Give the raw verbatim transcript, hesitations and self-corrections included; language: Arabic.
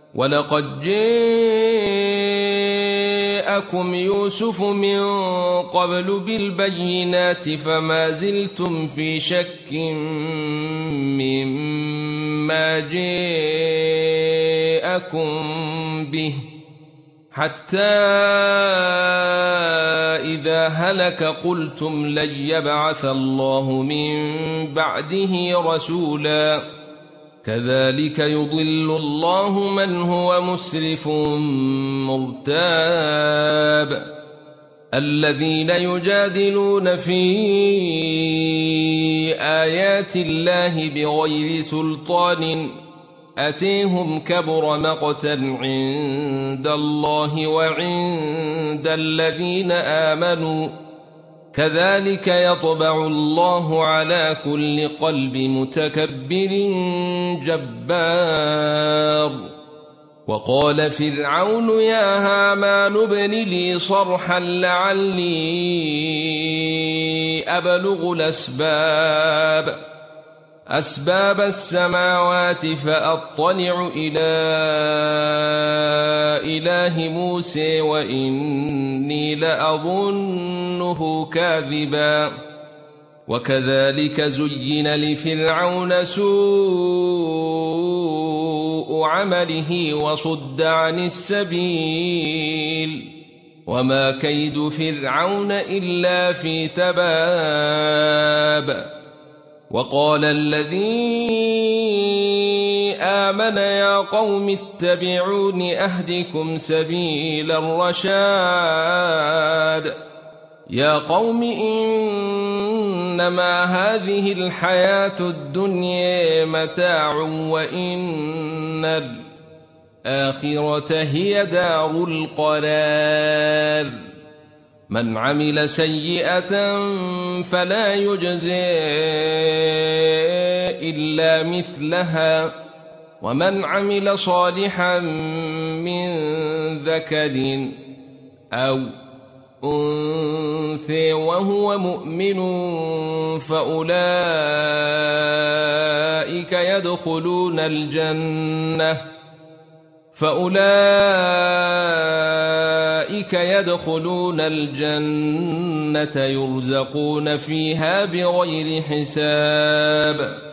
ولقد جاءكم يوسف من قبل بالبينات فما زلتم في شك مما جاءكم به حتى إذا هلك قلتم لن يبعث الله من بعده رسولا كذلك يضل الله من هو مسرف مرتاب الذين يجادلون في آيات الله بغير سلطان أتيهم كبر مقتا عند الله وعند الذين آمنوا كذلك يطبع الله على كل قلب متكبر جبار وقال فرعون يا هامان ابن لي صرحا لعلي أبلغ الأسباب أسباب السماوات فأطلع إلى إله موسى وإني لأظنه كاذبا وكذلك زين لفرعون سوء عمله وصد عن السبيل وما كيد فرعون إلا في تباب وقال الذي آمن يا قوم اتبعون أهدكم سبيل الرشاد يا قوم إنما هذه الحياة الدنيا متاع وإن الآخرة هي دار القرار من عمل سيئة فلا يجزى إلا مثلها ومن عمل صالحا من ذكر أو أنثى وهو مؤمن فأولئك يدخلون الجنة فأولئك يدخلون الجنة يرزقون فيها بغير حساب